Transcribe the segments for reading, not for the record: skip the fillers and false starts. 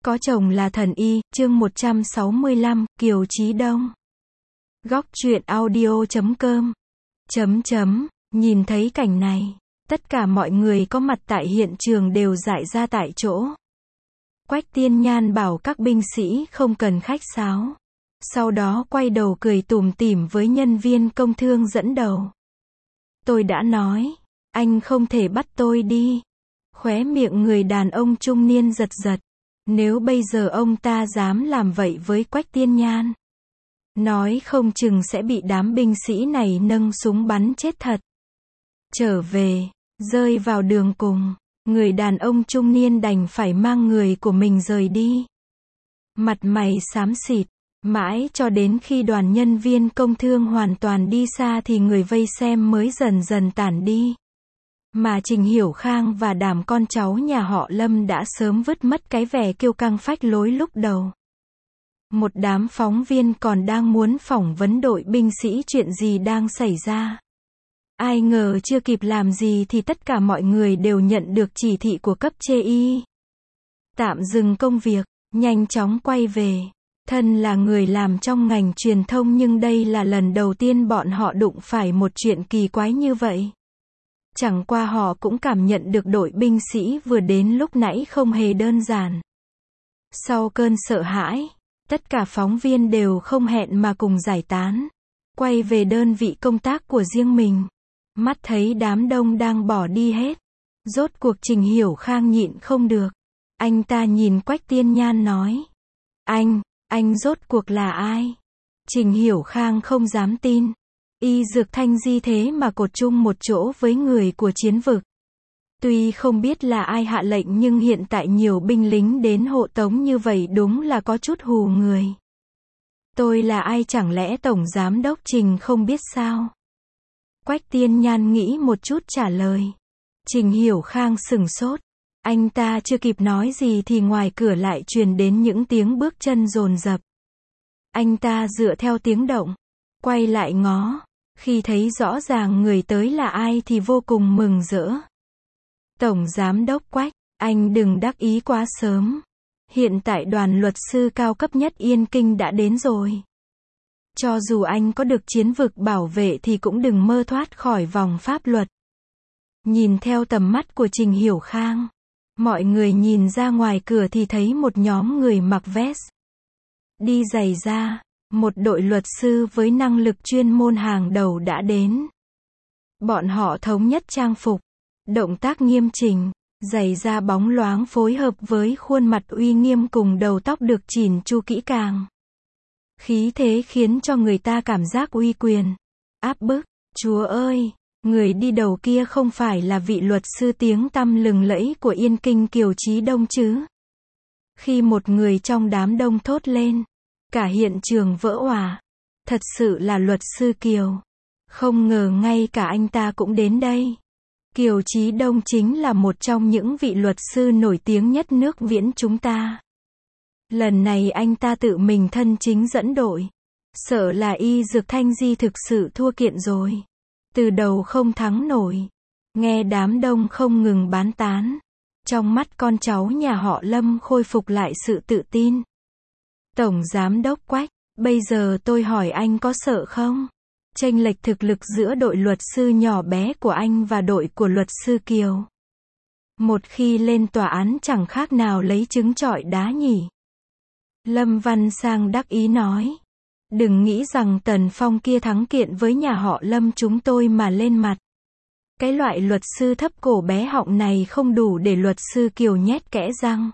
Có chồng là thần y, chương 165, Kiều Chí Đông. Góc truyện audio.com. Nhìn thấy cảnh này, tất cả mọi người có mặt tại hiện trường đều dại ra tại chỗ. Quách Tiên Nhan bảo các binh sĩ không cần khách sáo. Sau đó quay đầu cười tủm tỉm với nhân viên công thương dẫn đầu. Tôi đã nói, anh không thể bắt tôi đi. Khóe miệng người đàn ông trung niên giật giật. Nếu bây giờ ông ta dám làm vậy với Quách Tiên Nhan, nói không chừng sẽ bị đám binh sĩ này nâng súng bắn chết thật. Trở về, rơi vào đường cùng, người đàn ông trung niên đành phải mang người của mình rời đi. Mặt mày xám xịt, mãi cho đến khi đoàn nhân viên công thương hoàn toàn đi xa thì người vây xem mới dần dần tản đi. Mà Trình Hiểu Khang và đám con cháu nhà họ Lâm đã sớm vứt mất cái vẻ kiêu căng phách lối lúc đầu. Một đám phóng viên còn đang muốn phỏng vấn đội binh sĩ chuyện gì đang xảy ra. Ai ngờ chưa kịp làm gì thì tất cả mọi người đều nhận được chỉ thị của cấp trên. Tạm dừng công việc, nhanh chóng quay về. Thân là người làm trong ngành truyền thông nhưng đây là lần đầu tiên bọn họ đụng phải một chuyện kỳ quái như vậy. Chẳng qua họ cũng cảm nhận được đội binh sĩ vừa đến lúc nãy không hề đơn giản. Sau cơn sợ hãi, tất cả phóng viên đều không hẹn mà cùng giải tán, quay về đơn vị công tác của riêng mình. Mắt thấy đám đông đang bỏ đi hết, rốt cuộc Trình Hiểu Khang nhịn không được. Anh ta nhìn Quách Tiên Nhan nói, anh rốt cuộc là ai? Trình Hiểu Khang không dám tin. Y Dược Thanh Di thế mà cột chung một chỗ với người của chiến vực. Tuy không biết là ai hạ lệnh nhưng hiện tại nhiều binh lính đến hộ tống như vậy đúng là có chút hù người. Tôi là ai chẳng lẽ Tổng Giám đốc Trình không biết sao? Quách Tiên Nhan nghĩ một chút trả lời. Trình Hiểu Khang sửng sốt. Anh ta chưa kịp nói gì thì ngoài cửa lại truyền đến những tiếng bước chân dồn dập. Anh ta dựa theo tiếng động, quay lại ngó. Khi thấy rõ ràng người tới là ai thì vô cùng mừng rỡ. Tổng Giám đốc Quách, anh đừng đắc ý quá sớm. Hiện tại đoàn luật sư cao cấp nhất Yên Kinh đã đến rồi. Cho dù anh có được chiến vực bảo vệ thì cũng đừng mơ thoát khỏi vòng pháp luật. Nhìn theo tầm mắt của Trình Hiểu Khang, mọi người nhìn ra ngoài cửa thì thấy một nhóm người mặc vest, đi giày da. Một đội luật sư với năng lực chuyên môn hàng đầu đã đến. Bọn họ thống nhất trang phục, động tác nghiêm chỉnh, giày da bóng loáng phối hợp với khuôn mặt uy nghiêm cùng đầu tóc được chỉn chu kỹ càng. Khí thế khiến cho người ta cảm giác uy quyền, áp bức. Chúa ơi, người đi đầu kia không phải là vị luật sư tiếng tăm lừng lẫy của Yên Kinh Kiều Chí Đông chứ? Khi một người trong đám đông thốt lên, cả hiện trường vỡ òa. Thật sự là luật sư Kiều. Không ngờ ngay cả anh ta cũng đến đây. Kiều Chí Đông chính là một trong những vị luật sư nổi tiếng nhất nước Viễn chúng ta. Lần này anh ta tự mình thân chính dẫn đội. Sợ là Y Dược Thanh Di thực sự thua kiện rồi. Từ đầu không thắng nổi. Nghe đám đông không ngừng bán tán. Trong mắt con cháu nhà họ Lâm khôi phục lại sự tự tin. Tổng Giám đốc Quách, bây giờ tôi hỏi anh có sợ không? Chênh lệch thực lực giữa đội luật sư nhỏ bé của anh và đội của luật sư Kiều. Một khi lên tòa án chẳng khác nào lấy trứng trọi đá nhỉ? Lâm Văn Sang đắc ý nói. Đừng nghĩ rằng Tần Phong kia thắng kiện với nhà họ Lâm chúng tôi mà lên mặt. Cái loại luật sư thấp cổ bé họng này không đủ để luật sư Kiều nhét kẽ răng.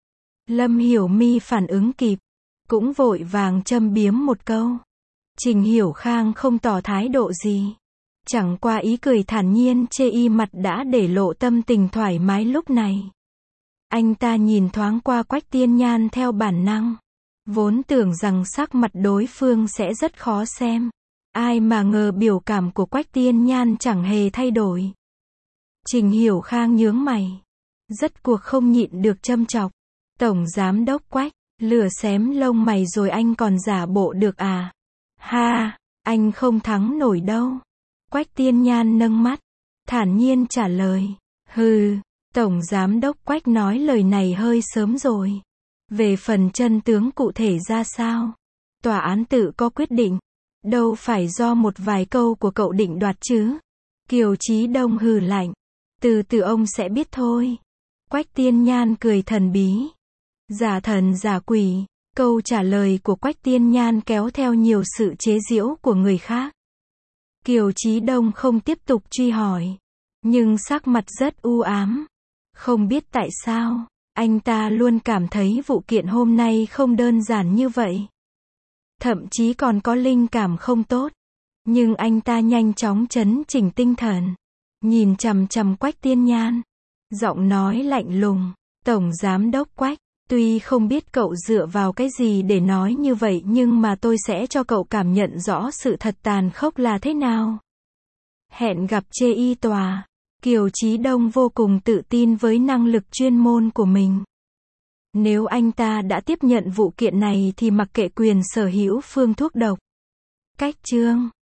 Lâm Hiểu My phản ứng kịp, cũng vội vàng châm biếm một câu. Trình Hiểu Khang không tỏ thái độ gì. Chẳng qua ý cười thản nhiên chê y mặt đã để lộ tâm tình thoải mái lúc này. Anh ta nhìn thoáng qua Quách Tiên Nhan theo bản năng. Vốn tưởng rằng sắc mặt đối phương sẽ rất khó xem. Ai mà ngờ biểu cảm của Quách Tiên Nhan chẳng hề thay đổi. Trình Hiểu Khang nhướng mày. Rất cuộc không nhịn được châm chọc. Tổng Giám đốc Quách, lửa xém lông mày rồi anh còn giả bộ được à? Ha, anh không thắng nổi đâu. Quách Tiên Nhan nâng mắt, thản nhiên trả lời. Hừ, Tổng Giám đốc Quách nói lời này hơi sớm rồi. Về phần chân tướng cụ thể ra sao, tòa án tự có quyết định, đâu phải do một vài câu của cậu định đoạt chứ. Kiều Chí Đông hừ lạnh. Từ từ ông sẽ biết thôi. Quách Tiên Nhan cười thần bí. Giả thần giả quỷ. Câu trả lời của Quách Tiên Nhan kéo theo nhiều sự chế giễu của người khác. Kiều Chí Đông không tiếp tục truy hỏi, nhưng sắc mặt rất u ám. Không biết tại sao, anh ta luôn cảm thấy vụ kiện hôm nay không đơn giản như vậy. Thậm chí còn có linh cảm không tốt. Nhưng anh ta nhanh chóng trấn chỉnh tinh thần, nhìn chằm chằm Quách Tiên Nhan. Giọng nói lạnh lùng, Tổng Giám đốc Quách, tuy không biết cậu dựa vào cái gì để nói như vậy nhưng mà tôi sẽ cho cậu cảm nhận rõ sự thật tàn khốc là thế nào. Hẹn gặp chê y tòa. Kiều Chí Đông vô cùng tự tin với năng lực chuyên môn của mình. Nếu anh ta đã tiếp nhận vụ kiện này thì mặc kệ quyền sở hữu phương thuốc độc. Cách chương